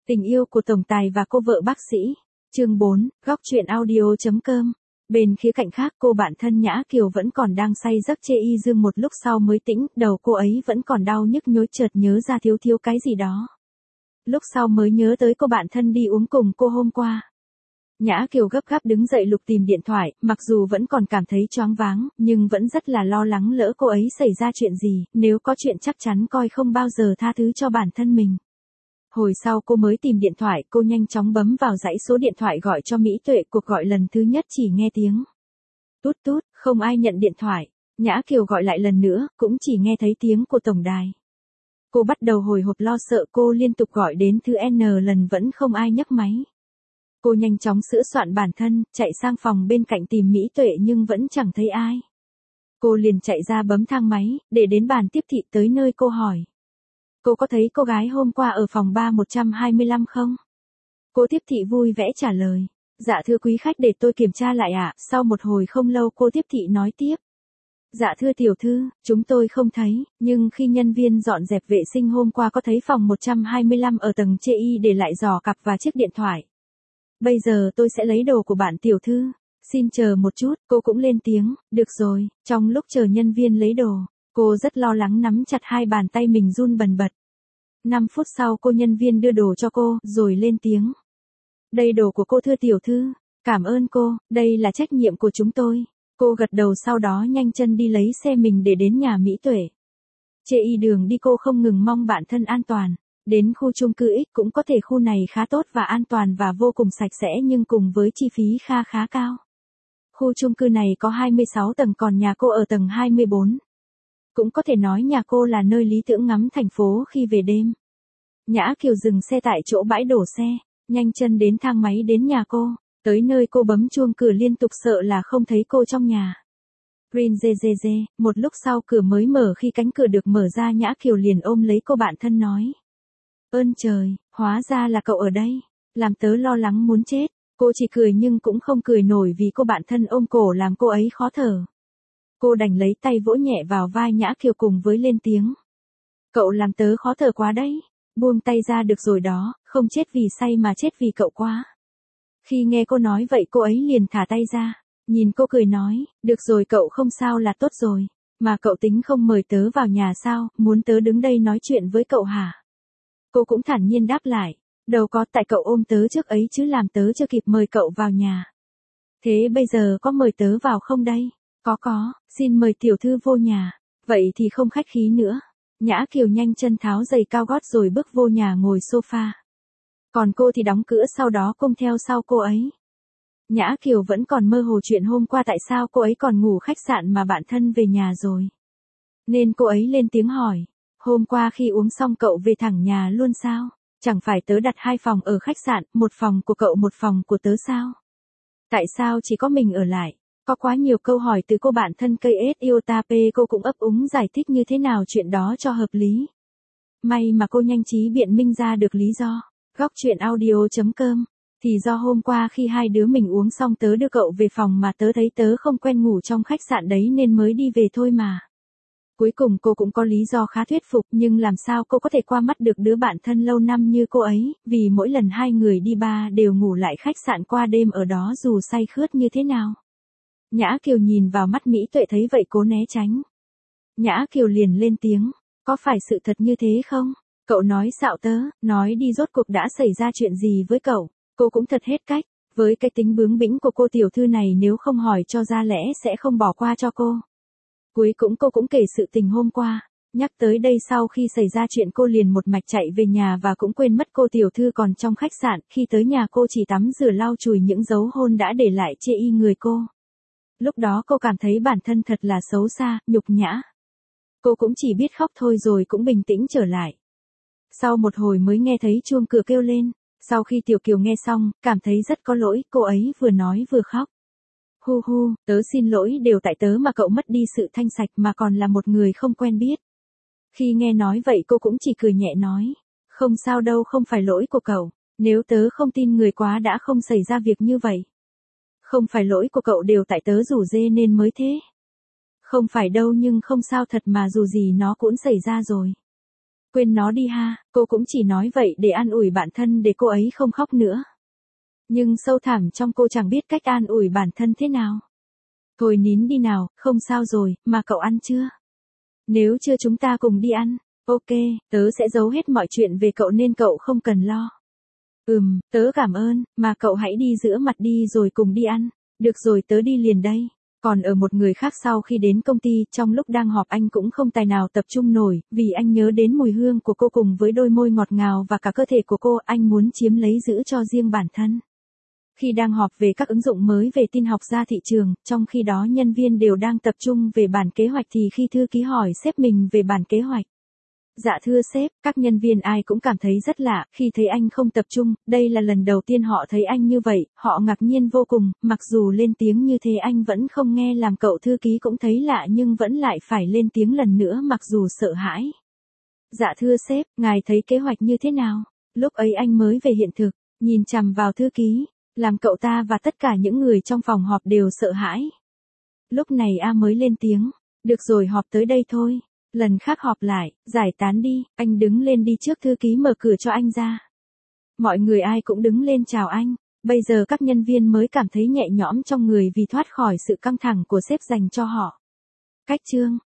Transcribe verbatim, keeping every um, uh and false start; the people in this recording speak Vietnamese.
Tình yêu của tổng tài và cô vợ bác sĩ. Chương bốn, góc truyện audio chấm com. Bên khía cạnh khác, cô bạn thân Nhã Kiều vẫn còn đang say giấc chê y dương, một lúc sau mới tĩnh, đầu cô ấy vẫn còn đau nhức nhối, chợt nhớ ra thiếu thiếu cái gì đó. Lúc sau mới nhớ tới cô bạn thân đi uống cùng cô hôm qua. Nhã Kiều gấp gáp đứng dậy lục tìm điện thoại, mặc dù vẫn còn cảm thấy choáng váng, nhưng vẫn rất là lo lắng lỡ cô ấy xảy ra chuyện gì, nếu có chuyện chắc chắn coi không bao giờ tha thứ cho bản thân mình. Hồi sau cô mới tìm điện thoại, cô nhanh chóng bấm vào dãy số điện thoại gọi cho Mỹ Tuệ, cuộc gọi lần thứ nhất chỉ nghe tiếng tút tút, không ai nhận điện thoại. Nhã Kiều gọi lại lần nữa, cũng chỉ nghe thấy tiếng của tổng đài. Cô bắt đầu hồi hộp lo sợ, cô liên tục gọi đến thứ N lần vẫn không ai nhấc máy. Cô nhanh chóng sửa soạn bản thân, chạy sang phòng bên cạnh tìm Mỹ Tuệ nhưng vẫn chẳng thấy ai. Cô liền chạy ra bấm thang máy, để đến bàn tiếp thị tới nơi cô hỏi. Cô có thấy cô gái hôm qua ở phòng ba một trăm hai mươi lăm không? Cô tiếp thị vui vẻ trả lời. Dạ thưa quý khách, để tôi kiểm tra lại ạ. Sau một hồi không lâu cô tiếp thị nói tiếp. Dạ thưa tiểu thư, chúng tôi không thấy, nhưng khi nhân viên dọn dẹp vệ sinh hôm qua có thấy phòng một trăm hai mươi lăm ở tầng chê y để lại giỏ cặp và chiếc điện thoại. Bây giờ tôi sẽ lấy đồ của bạn tiểu thư. Xin chờ một chút, cô cũng lên tiếng. Được rồi. Trong lúc chờ nhân viên lấy đồ, cô rất lo lắng nắm chặt hai bàn tay mình run bần bật. năm phút sau cô nhân viên đưa đồ cho cô, rồi lên tiếng. Đây đồ của cô thưa tiểu thư. Cảm ơn cô, đây là trách nhiệm của chúng tôi. Cô gật đầu, sau đó nhanh chân đi lấy xe mình để đến nhà Mỹ Tuệ. Chê y đường đi cô không ngừng mong bản thân an toàn. Đến khu chung cư X cũng có thể, khu này khá tốt và an toàn và vô cùng sạch sẽ nhưng cùng với chi phí kha khá cao. Khu chung cư này có hai mươi sáu tầng, còn nhà cô ở tầng hai mươi bốn. Cũng có thể nói nhà cô là nơi lý tưởng ngắm thành phố khi về đêm. Nhã Kiều dừng xe tại chỗ bãi đổ xe, nhanh chân đến thang máy đến nhà cô. Tới nơi cô bấm chuông cửa liên tục, sợ là không thấy cô trong nhà. Rin dê dê dê, một lúc sau cửa mới mở, khi cánh cửa được mở ra Nhã Kiều liền ôm lấy cô bạn thân nói. Ơn trời, hóa ra là cậu ở đây, làm tớ lo lắng muốn chết. Cô chỉ cười nhưng cũng không cười nổi vì cô bạn thân ôm cổ làm cô ấy khó thở. Cô đành lấy tay vỗ nhẹ vào vai Nhã Kiều cùng với lên tiếng. Cậu làm tớ khó thở quá đấy, buông tay ra được rồi đó, không chết vì say mà chết vì cậu quá. Khi nghe cô nói vậy cô ấy liền thả tay ra, nhìn cô cười nói, được rồi cậu không sao là tốt rồi, mà cậu tính không mời tớ vào nhà sao, muốn tớ đứng đây nói chuyện với cậu hả? Cô cũng thản nhiên đáp lại, đâu có, tại cậu ôm tớ trước ấy chứ làm tớ chưa kịp mời cậu vào nhà. Thế bây giờ có mời tớ vào không đây? Có có, xin mời tiểu thư vô nhà. Vậy thì không khách khí nữa. Nhã Kiều nhanh chân tháo giày cao gót rồi bước vô nhà ngồi sofa. Còn cô thì đóng cửa sau đó cùng theo sau cô ấy. Nhã Kiều vẫn còn mơ hồ chuyện hôm qua, tại sao cô ấy còn ngủ khách sạn mà bạn thân về nhà rồi. Nên cô ấy lên tiếng hỏi, hôm qua khi uống xong cậu về thẳng nhà luôn sao? Chẳng phải tớ đặt hai phòng ở khách sạn, một phòng của cậu một phòng của tớ sao? Tại sao chỉ có mình ở lại? Có quá nhiều câu hỏi từ cô bạn thân cây ét Iotape, cô cũng ấp úng giải thích như thế nào chuyện đó cho hợp lý. May mà cô nhanh trí biện minh ra được lý do. Góc truyện audio chấm com. Thì do hôm qua khi hai đứa mình uống xong tớ đưa cậu về phòng mà tớ thấy tớ không quen ngủ trong khách sạn đấy nên mới đi về thôi mà. Cuối cùng cô cũng có lý do khá thuyết phục, nhưng làm sao cô có thể qua mắt được đứa bạn thân lâu năm như cô ấy, vì mỗi lần hai người đi bar đều ngủ lại khách sạn qua đêm ở đó dù say khướt như thế nào. Nhã Kiều nhìn vào mắt Mỹ Tuệ thấy vậy cố né tránh. Nhã Kiều liền lên tiếng, có phải sự thật như thế không? Cậu nói xạo tớ, nói đi rốt cuộc đã xảy ra chuyện gì với cậu? Cô cũng thật hết cách, với cái tính bướng bỉnh của cô tiểu thư này nếu không hỏi cho ra lẽ sẽ không bỏ qua cho cô. Cuối cùng cô cũng kể sự tình hôm qua, nhắc tới đây sau khi xảy ra chuyện cô liền một mạch chạy về nhà và cũng quên mất cô tiểu thư còn trong khách sạn, khi tới nhà cô chỉ tắm rửa lau chùi những dấu hôn đã để lại chê y người cô. Lúc đó cô cảm thấy bản thân thật là xấu xa, nhục nhã. Cô cũng chỉ biết khóc thôi rồi cũng bình tĩnh trở lại. Sau một hồi mới nghe thấy chuông cửa kêu lên, sau khi Tiểu Kiều nghe xong, cảm thấy rất có lỗi, cô ấy vừa nói vừa khóc. Hu hu, tớ xin lỗi, đều tại tớ mà cậu mất đi sự thanh sạch mà còn là một người không quen biết. Khi nghe nói vậy cô cũng chỉ cười nhẹ nói, không sao đâu, không phải lỗi của cậu, nếu tớ không tin người quá đã không xảy ra việc như vậy. Không phải lỗi của cậu, đều tại tớ rủ dê nên mới thế. Không phải đâu, nhưng không sao thật mà, dù gì nó cũng xảy ra rồi. Quên nó đi ha, cô cũng chỉ nói vậy để an ủi bản thân để cô ấy không khóc nữa. Nhưng sâu thẳm trong cô chẳng biết cách an ủi bản thân thế nào. Thôi nín đi nào, không sao rồi, mà cậu ăn chưa? Nếu chưa chúng ta cùng đi ăn. Ok, tớ sẽ giấu hết mọi chuyện về cậu nên cậu không cần lo. Ừm, tớ cảm ơn, mà cậu hãy đi giữa mặt đi rồi cùng đi ăn. Được rồi tớ đi liền đây. Còn ở một người khác sau khi đến công ty, trong lúc đang họp anh cũng không tài nào tập trung nổi, vì anh nhớ đến mùi hương của cô cùng với đôi môi ngọt ngào và cả cơ thể của cô, anh muốn chiếm lấy giữ cho riêng bản thân. Khi đang họp về các ứng dụng mới về tin học ra thị trường, trong khi đó nhân viên đều đang tập trung về bản kế hoạch thì khi thư ký hỏi sếp mình về bản kế hoạch. Dạ thưa sếp, các nhân viên ai cũng cảm thấy rất lạ, khi thấy anh không tập trung, đây là lần đầu tiên họ thấy anh như vậy, họ ngạc nhiên vô cùng, mặc dù lên tiếng như thế anh vẫn không nghe làm cậu thư ký cũng thấy lạ nhưng vẫn lại phải lên tiếng lần nữa mặc dù sợ hãi. Dạ thưa sếp, ngài thấy kế hoạch như thế nào? Lúc ấy anh mới về hiện thực, nhìn chằm vào thư ký, làm cậu ta và tất cả những người trong phòng họp đều sợ hãi. Lúc này A mới lên tiếng, được rồi họp tới đây thôi. Lần khác họp lại, giải tán đi, anh đứng lên đi trước thư ký mở cửa cho anh ra. Mọi người ai cũng đứng lên chào anh, bây giờ các nhân viên mới cảm thấy nhẹ nhõm trong người vì thoát khỏi sự căng thẳng của sếp dành cho họ. Cách chương